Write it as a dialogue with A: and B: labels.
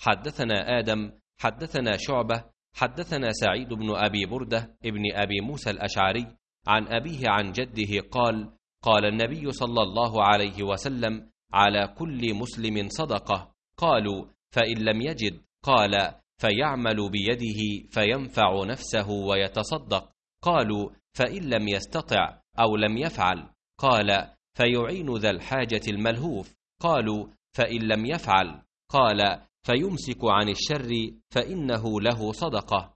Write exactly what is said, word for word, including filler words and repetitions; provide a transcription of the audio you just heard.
A: حدثنا آدم حدثنا شعبة حدثنا سعيد بن أبي بردة ابن أبي موسى الأشعري عن أبيه عن جده قال قال النبي صلى الله عليه وسلم على كل مسلم صدقة. قالوا فإن لم يجد؟ قال فيعمل بيده فينفع نفسه ويتصدق. قالوا فإن لم يستطع أو لم يفعل؟ قال فيعين ذا الحاجة الملهوف. قالوا فإن لم يفعل؟ قال فيمسك عن الشر فإنه له صدقة.